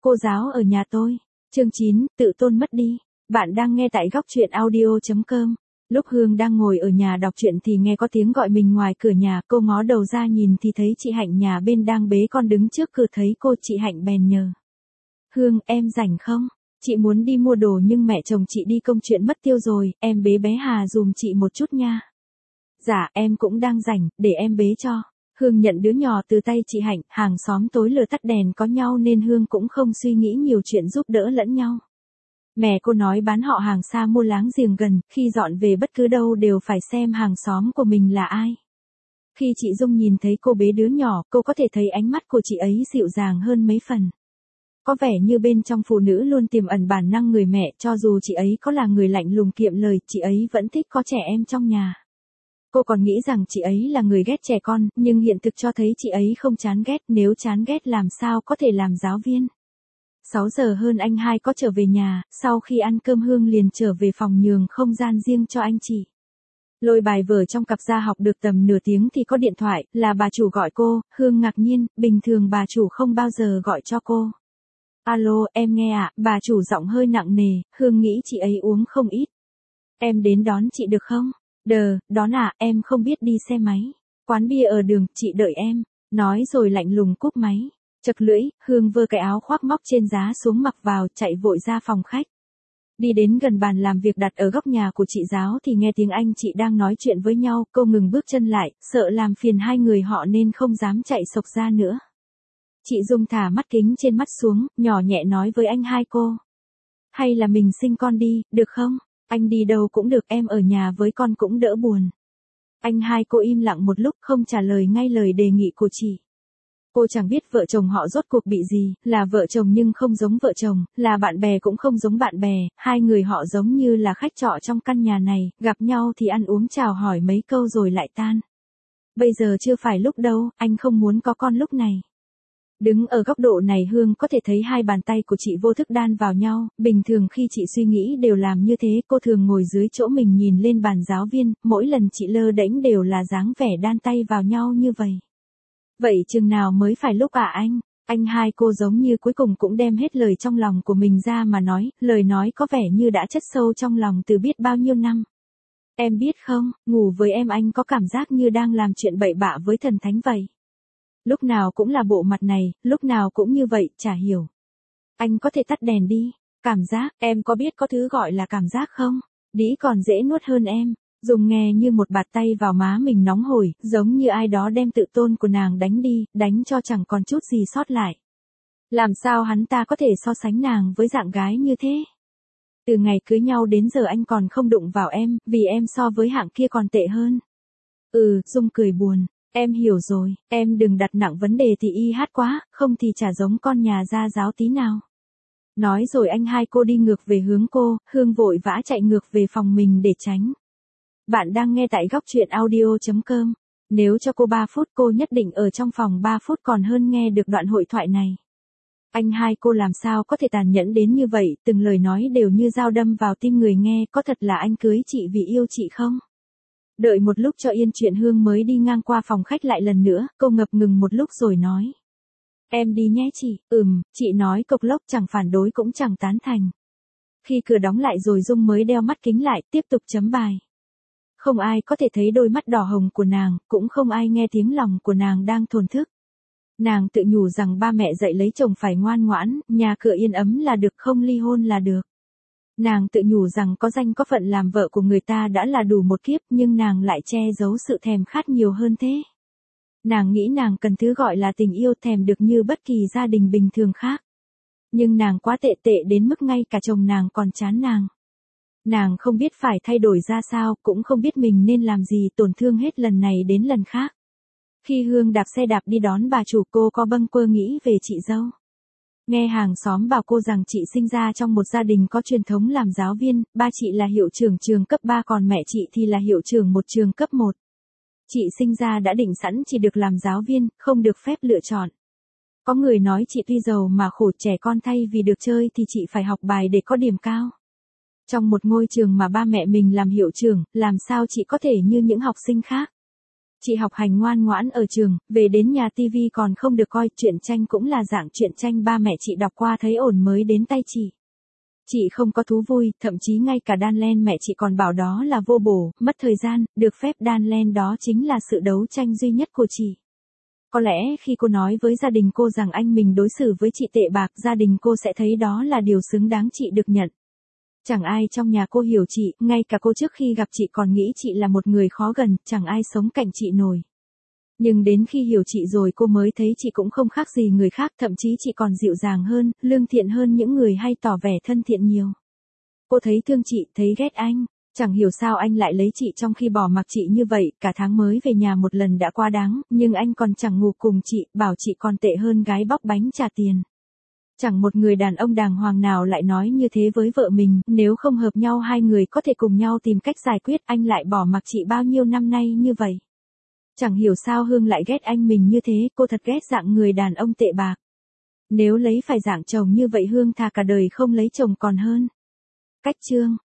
Cô giáo ở nhà tôi. Chương 9, tự tôn mất đi. Bạn đang nghe tại góc truyện audio.com. Lúc Hương đang ngồi ở nhà đọc truyện thì nghe có tiếng gọi mình ngoài cửa nhà, cô ngó đầu ra nhìn thì thấy chị Hạnh nhà bên đang bế con đứng trước cửa, thấy cô chị Hạnh bèn nhờ. Hương, em rảnh không? Chị muốn đi mua đồ nhưng mẹ chồng chị đi công chuyện mất tiêu rồi, em bế bé Hà dùm chị một chút nha. Dạ, em cũng đang rảnh, để em bế cho. Hương nhận đứa nhỏ từ tay chị Hạnh, hàng xóm tối lửa tắt đèn có nhau nên Hương cũng không suy nghĩ nhiều chuyện giúp đỡ lẫn nhau. Mẹ cô nói bán họ hàng xa mua láng giềng gần, khi dọn về bất cứ đâu đều phải xem hàng xóm của mình là ai. Khi chị Dung nhìn thấy cô bế đứa nhỏ, cô có thể thấy ánh mắt của chị ấy dịu dàng hơn mấy phần. Có vẻ như bên trong phụ nữ luôn tiềm ẩn bản năng người mẹ, cho dù chị ấy có là người lạnh lùng kiệm lời, chị ấy vẫn thích có trẻ em trong nhà. Cô còn nghĩ rằng chị ấy là người ghét trẻ con, nhưng hiện thực cho thấy chị ấy không chán ghét, nếu chán ghét làm sao có thể làm giáo viên. 6 giờ hơn anh hai có trở về nhà, sau khi ăn cơm Hương liền trở về phòng nhường không gian riêng cho anh chị. Lôi bài vở trong cặp ra học được tầm nửa tiếng thì có điện thoại, là bà chủ gọi cô. Hương ngạc nhiên, bình thường bà chủ không bao giờ gọi cho cô. Alo, em nghe ạ, bà chủ giọng hơi nặng nề, Hương nghĩ chị ấy uống không ít. Em đến đón chị được không? Đón à, em không biết đi xe máy. Quán bia ở đường, chị đợi em. Nói rồi lạnh lùng cúp máy. Chật lưỡi, Hương vơ cái áo khoác móc trên giá xuống mặc vào, chạy vội ra phòng khách. Đi đến gần bàn làm việc đặt ở góc nhà của chị giáo thì nghe tiếng anh chị đang nói chuyện với nhau, cô ngừng bước chân lại, sợ làm phiền hai người họ nên không dám chạy xộc ra nữa. Chị Dung thả mắt kính trên mắt xuống, nhỏ nhẹ nói với anh hai cô. Hay là mình sinh con đi, được không? Anh đi đâu cũng được, em ở nhà với con cũng đỡ buồn. Anh hai cô im lặng một lúc không trả lời ngay lời đề nghị của chị. Cô chẳng biết vợ chồng họ rốt cuộc bị gì, là vợ chồng nhưng không giống vợ chồng, là bạn bè cũng không giống bạn bè, hai người họ giống như là khách trọ trong căn nhà này, gặp nhau thì ăn uống chào hỏi mấy câu rồi lại tan. Bây giờ chưa phải lúc đâu, anh không muốn có con lúc này. Đứng ở góc độ này Hương có thể thấy hai bàn tay của chị vô thức đan vào nhau, bình thường khi chị suy nghĩ đều làm như thế, cô thường ngồi dưới chỗ mình nhìn lên bàn giáo viên, mỗi lần chị lơ đễnh đều là dáng vẻ đan tay vào nhau như vậy. Vậy chừng nào mới phải lúc anh? Anh hai cô giống như cuối cùng cũng đem hết lời trong lòng của mình ra mà nói, lời nói có vẻ như đã chất sâu trong lòng từ biết bao nhiêu năm. Em biết không, ngủ với em anh có cảm giác như đang làm chuyện bậy bạ với thần thánh vậy. Lúc nào cũng là bộ mặt này, lúc nào cũng như vậy, chả hiểu. Anh có thể tắt đèn đi. Cảm giác, em có biết có thứ gọi là cảm giác không? Đĩ còn dễ nuốt hơn em. Dùng nghe như một bạt tay vào má mình nóng hổi, giống như ai đó đem tự tôn của nàng đánh đi, đánh cho chẳng còn chút gì sót lại. Làm sao hắn ta có thể so sánh nàng với dạng gái như thế? Từ ngày cưới nhau đến giờ anh còn không đụng vào em, vì em so với hạng kia còn tệ hơn. Dung cười buồn. Em hiểu rồi, em đừng đặt nặng vấn đề thì y hát quá, không thì chả giống con nhà gia giáo tí nào. Nói rồi anh hai cô đi ngược về hướng cô, Hương vội vã chạy ngược về phòng mình để tránh. Bạn đang nghe tại góc truyện audio.com. Nếu cho cô 3 phút cô nhất định ở trong phòng 3 phút còn hơn nghe được đoạn hội thoại này. Anh hai cô làm sao có thể tàn nhẫn đến như vậy, từng lời nói đều như dao đâm vào tim người nghe, có thật là anh cưới chị vì yêu chị không? Đợi một lúc cho yên chuyện Hương mới đi ngang qua phòng khách lại lần nữa, cô ngập ngừng một lúc rồi nói. Em đi nhé chị, chị nói cộc lốc chẳng phản đối cũng chẳng tán thành. Khi cửa đóng lại rồi Dung mới đeo mắt kính lại, tiếp tục chấm bài. Không ai có thể thấy đôi mắt đỏ hồng của nàng, cũng không ai nghe tiếng lòng của nàng đang thổn thức. Nàng tự nhủ rằng ba mẹ dạy lấy chồng phải ngoan ngoãn, nhà cửa yên ấm là được, không ly hôn là được. Nàng tự nhủ rằng có danh có phận làm vợ của người ta đã là đủ một kiếp, nhưng nàng lại che giấu sự thèm khát nhiều hơn thế. Nàng nghĩ nàng cần thứ gọi là tình yêu, thèm được như bất kỳ gia đình bình thường khác. Nhưng nàng quá tệ đến mức ngay cả chồng nàng còn chán nàng. Nàng không biết phải thay đổi ra sao, cũng không biết mình nên làm gì, tổn thương hết lần này đến lần khác. Khi Hương đạp xe đạp đi đón bà chủ, cô có bâng quơ nghĩ về chị dâu. Nghe hàng xóm bảo cô rằng chị sinh ra trong một gia đình có truyền thống làm giáo viên, ba chị là hiệu trưởng trường cấp 3 còn mẹ chị thì là hiệu trưởng một trường cấp 1. Chị sinh ra đã định sẵn chỉ được làm giáo viên, không được phép lựa chọn. Có người nói chị tuy giàu mà khổ, trẻ con thay vì được chơi thì chị phải học bài để có điểm cao. Trong một ngôi trường mà ba mẹ mình làm hiệu trưởng, làm sao chị có thể như những học sinh khác? Chị học hành ngoan ngoãn ở trường, về đến nhà tivi còn không được coi, truyện tranh cũng là dạng truyện tranh ba mẹ chị đọc qua thấy ổn mới đến tay chị. Chị không có thú vui, thậm chí ngay cả đan len mẹ chị còn bảo đó là vô bổ, mất thời gian, được phép đan len đó chính là sự đấu tranh duy nhất của chị. Có lẽ khi cô nói với gia đình cô rằng anh mình đối xử với chị tệ bạc, gia đình cô sẽ thấy đó là điều xứng đáng chị được nhận. Chẳng ai trong nhà cô hiểu chị, ngay cả cô trước khi gặp chị còn nghĩ chị là một người khó gần, chẳng ai sống cạnh chị nổi. Nhưng đến khi hiểu chị rồi cô mới thấy chị cũng không khác gì người khác, thậm chí chị còn dịu dàng hơn, lương thiện hơn những người hay tỏ vẻ thân thiện nhiều. Cô thấy thương chị, thấy ghét anh. Chẳng hiểu sao anh lại lấy chị trong khi bỏ mặc chị như vậy, cả tháng mới về nhà một lần đã quá đáng, nhưng anh còn chẳng ngủ cùng chị, bảo chị còn tệ hơn gái bóc bánh trả tiền. Chẳng một người đàn ông đàng hoàng nào lại nói như thế với vợ mình, nếu không hợp nhau hai người có thể cùng nhau tìm cách giải quyết, anh lại bỏ mặc chị bao nhiêu năm nay như vậy. Chẳng hiểu sao Hương lại ghét anh mình như thế, cô thật ghét dạng người đàn ông tệ bạc. Nếu lấy phải dạng chồng như vậy Hương thà cả đời không lấy chồng còn hơn. Cách chương